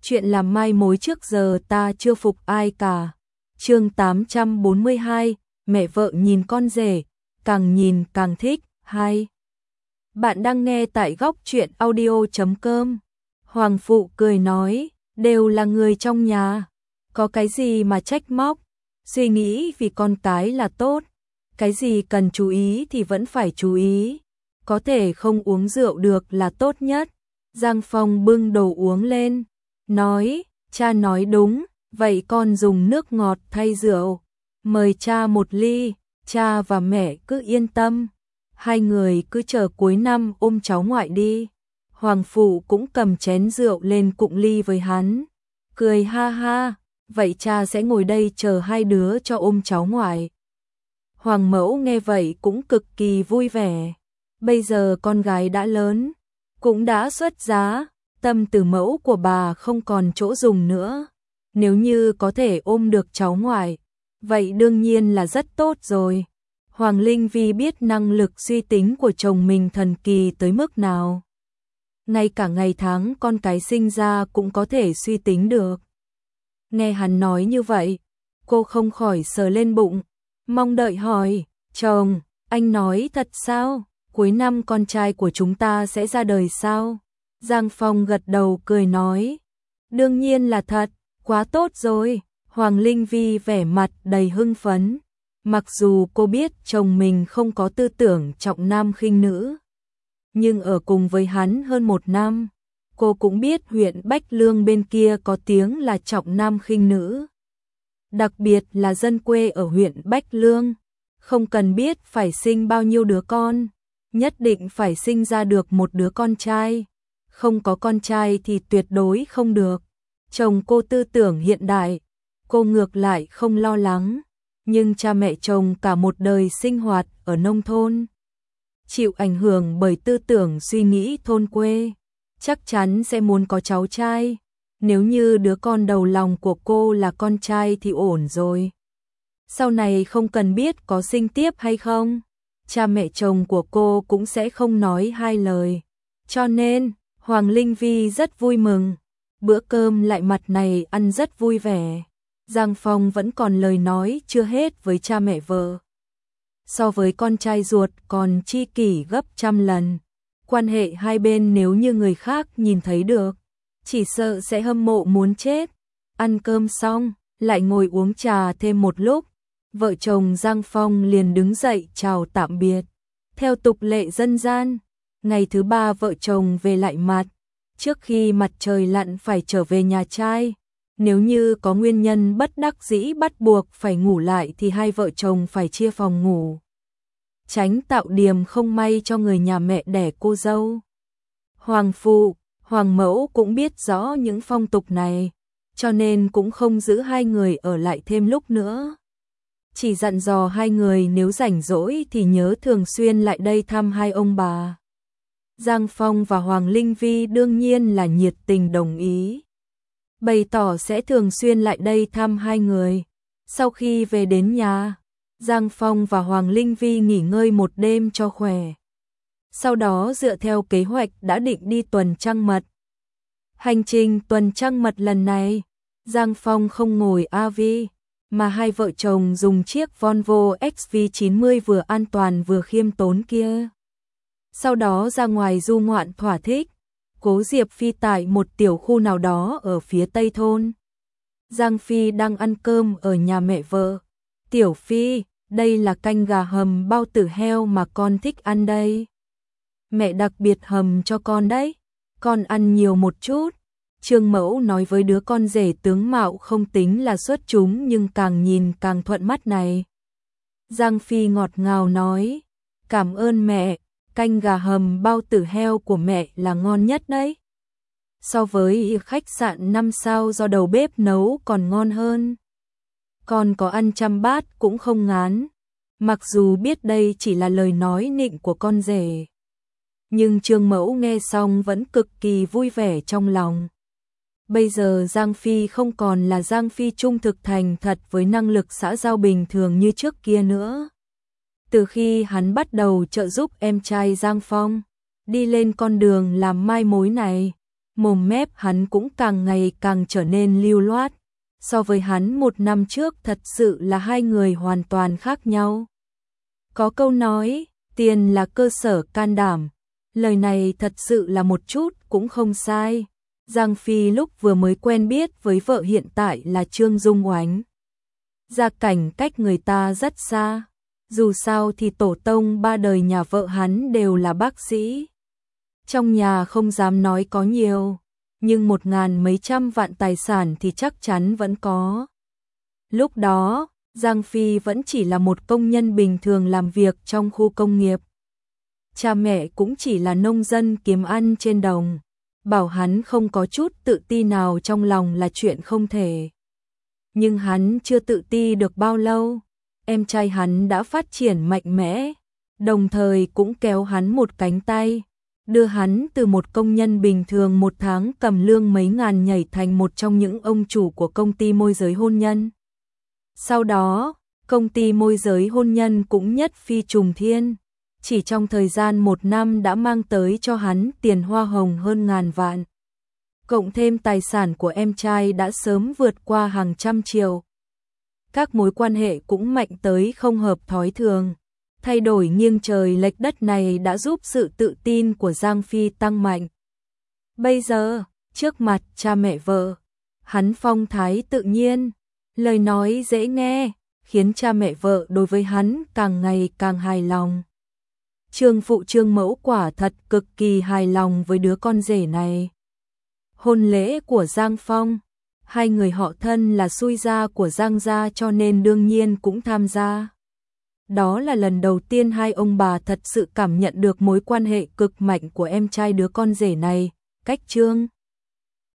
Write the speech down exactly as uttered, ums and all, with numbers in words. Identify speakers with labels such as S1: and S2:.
S1: chuyện làm mai mối trước giờ ta chưa phục ai cả. Chương tám trăm bốn mươi hai, mẹ vợ nhìn con rể, càng nhìn càng thích. Hai. Bạn đang nghe tại góc truyện audio chấm com. Hoàng phụ cười nói, đều là người trong nhà, có cái gì mà trách móc, suy nghĩ vì con cái là tốt, cái gì cần chú ý thì vẫn phải chú ý, có thể không uống rượu được là tốt nhất. Giang Phong bưng đồ uống lên, nói, cha nói đúng, vậy con dùng nước ngọt thay rượu, mời cha một ly, cha và mẹ cứ yên tâm, hai người cứ chờ cuối năm ôm cháu ngoại đi. Hoàng phụ cũng cầm chén rượu lên cụng ly với hắn, cười ha ha, vậy cha sẽ ngồi đây chờ hai đứa cho ôm cháu ngoại. Hoàng mẫu nghe vậy cũng cực kỳ vui vẻ, bây giờ con gái đã lớn, cũng đã xuất giá, tâm tử mẫu của bà không còn chỗ dùng nữa, nếu như có thể ôm được cháu ngoại, vậy đương nhiên là rất tốt rồi. Hoàng Linh Vi biết năng lực suy tính của chồng mình thần kỳ tới mức nào. Ngay cả ngày tháng con cái sinh ra cũng có thể suy tính được. Nghe hắn nói như vậy, cô không khỏi sờ lên bụng, mong đợi hỏi, chồng, anh nói thật sao? Cuối năm con trai của chúng ta sẽ ra đời sao? Giang Phong gật đầu cười nói, đương nhiên là thật, quá tốt rồi. Hoàng Linh Vi vẻ mặt đầy hưng phấn, mặc dù cô biết chồng mình không có tư tưởng trọng nam khinh nữ, nhưng ở cùng với hắn hơn một năm, cô cũng biết huyện Bách Lương bên kia có tiếng là trọng nam khinh nữ. Đặc biệt là dân quê ở huyện Bách Lương, không cần biết phải sinh bao nhiêu đứa con, nhất định phải sinh ra được một đứa con trai, không có con trai thì tuyệt đối không được. Chồng cô tư tưởng hiện đại, cô ngược lại không lo lắng, nhưng cha mẹ chồng cả một đời sinh hoạt ở nông thôn, chịu ảnh hưởng bởi tư tưởng suy nghĩ thôn quê, chắc chắn sẽ muốn có cháu trai. Nếu như đứa con đầu lòng của cô là con trai thì ổn rồi. Sau này không cần biết có sinh tiếp hay không, cha mẹ chồng của cô cũng sẽ không nói hai lời. Cho nên, Hoàng Linh Vi rất vui mừng, bữa cơm lại mặt này ăn rất vui vẻ. Giang Phong vẫn còn lời nói chưa hết với cha mẹ vợ. So với con trai ruột còn chi kỷ gấp trăm lần. Quan hệ hai bên nếu như người khác nhìn thấy được, chỉ sợ sẽ hâm mộ muốn chết. Ăn cơm xong, lại ngồi uống trà thêm một lúc. Vợ chồng Giang Phong liền đứng dậy chào tạm biệt. Theo tục lệ dân gian, ngày thứ ba vợ chồng về lại mặt. Trước khi mặt trời lặn phải trở về nhà trai. Nếu như có nguyên nhân bất đắc dĩ bắt buộc phải ngủ lại thì hai vợ chồng phải chia phòng ngủ, tránh tạo điềm không may cho người nhà mẹ đẻ cô dâu. Hoàng phụ, hoàng mẫu cũng biết rõ những phong tục này, cho nên cũng không giữ hai người ở lại thêm lúc nữa. Chỉ dặn dò hai người nếu rảnh rỗi thì nhớ thường xuyên lại đây thăm hai ông bà. Giang Phong và Hoàng Linh Vi đương nhiên là nhiệt tình đồng ý, bày tỏ sẽ thường xuyên lại đây thăm hai người. Sau khi về đến nhà, Giang Phong và Hoàng Linh Vi nghỉ ngơi một đêm cho khỏe. Sau đó dựa theo kế hoạch đã định đi tuần trăng mật. Hành trình tuần trăng mật lần này, Giang Phong không ngồi a vê, mà hai vợ chồng dùng chiếc Volvo X V chín mươi vừa an toàn vừa khiêm tốn kia. Sau đó ra ngoài du ngoạn thỏa thích. Cố Diệp Phi tại một tiểu khu nào đó ở phía tây thôn. Giang Phi đang ăn cơm ở nhà mẹ vợ. Tiểu Phi, đây là canh gà hầm bao tử heo mà con thích ăn đây. Mẹ đặc biệt hầm cho con đấy, con ăn nhiều một chút. Trương Mẫu nói với đứa con rể tướng mạo không tính là xuất chúng nhưng càng nhìn càng thuận mắt này. Giang Phi ngọt ngào nói, cảm ơn mẹ. Canh gà hầm bao tử heo của mẹ là ngon nhất đấy. So với khách sạn năm sao do đầu bếp nấu còn ngon hơn. Con có ăn trăm bát cũng không ngán. Mặc dù biết đây chỉ là lời nói nịnh của con rể, nhưng Trương Mẫu nghe xong vẫn cực kỳ vui vẻ trong lòng. Bây giờ Giang Phi không còn là Giang Phi trung thực thành thật với năng lực xã giao bình thường như trước kia nữa. Từ khi hắn bắt đầu trợ giúp em trai Giang Phong đi lên con đường làm mai mối này, mồm mép hắn cũng càng ngày càng trở nên lưu loát. So với hắn một năm trước thật sự là hai người hoàn toàn khác nhau. Có câu nói, tiền là cơ sở can đảm. Lời này thật sự là một chút cũng không sai. Giang Phi lúc vừa mới quen biết với vợ hiện tại là Trương Dung Oánh. Gia cảnh cách người ta rất xa. Dù sao thì tổ tông ba đời nhà vợ hắn đều là bác sĩ. Trong nhà không dám nói có nhiều, nhưng một ngàn mấy trăm vạn tài sản thì chắc chắn vẫn có. Lúc đó, Giang Phi vẫn chỉ là một công nhân bình thường làm việc trong khu công nghiệp. Cha mẹ cũng chỉ là nông dân kiếm ăn trên đồng. Bảo hắn không có chút tự ti nào trong lòng là chuyện không thể. Nhưng hắn chưa tự ti được bao lâu, em trai hắn đã phát triển mạnh mẽ, đồng thời cũng kéo hắn một cánh tay, đưa hắn từ một công nhân bình thường một tháng cầm lương mấy ngàn nhảy thành một trong những ông chủ của công ty môi giới hôn nhân. Sau đó, công ty môi giới hôn nhân cũng nhất phi trùng thiên, chỉ trong thời gian một năm đã mang tới cho hắn tiền hoa hồng hơn ngàn vạn. Cộng thêm tài sản của em trai đã sớm vượt qua hàng trăm triệu. Các mối quan hệ cũng mạnh tới không hợp thói thường. Thay đổi nghiêng trời lệch đất này đã giúp sự tự tin của Giang Phi tăng mạnh. Bây giờ, trước mặt cha mẹ vợ, hắn phong thái tự nhiên, lời nói dễ nghe, khiến cha mẹ vợ đối với hắn càng ngày càng hài lòng. Trương phụ Trương mẫu quả thật cực kỳ hài lòng với đứa con rể này. Hôn lễ của Giang Phong, hai người họ thân là xui gia của Giang gia cho nên đương nhiên cũng tham gia. Đó là lần đầu tiên hai ông bà thật sự cảm nhận được mối quan hệ cực mạnh của em trai đứa con rể này, cách Trương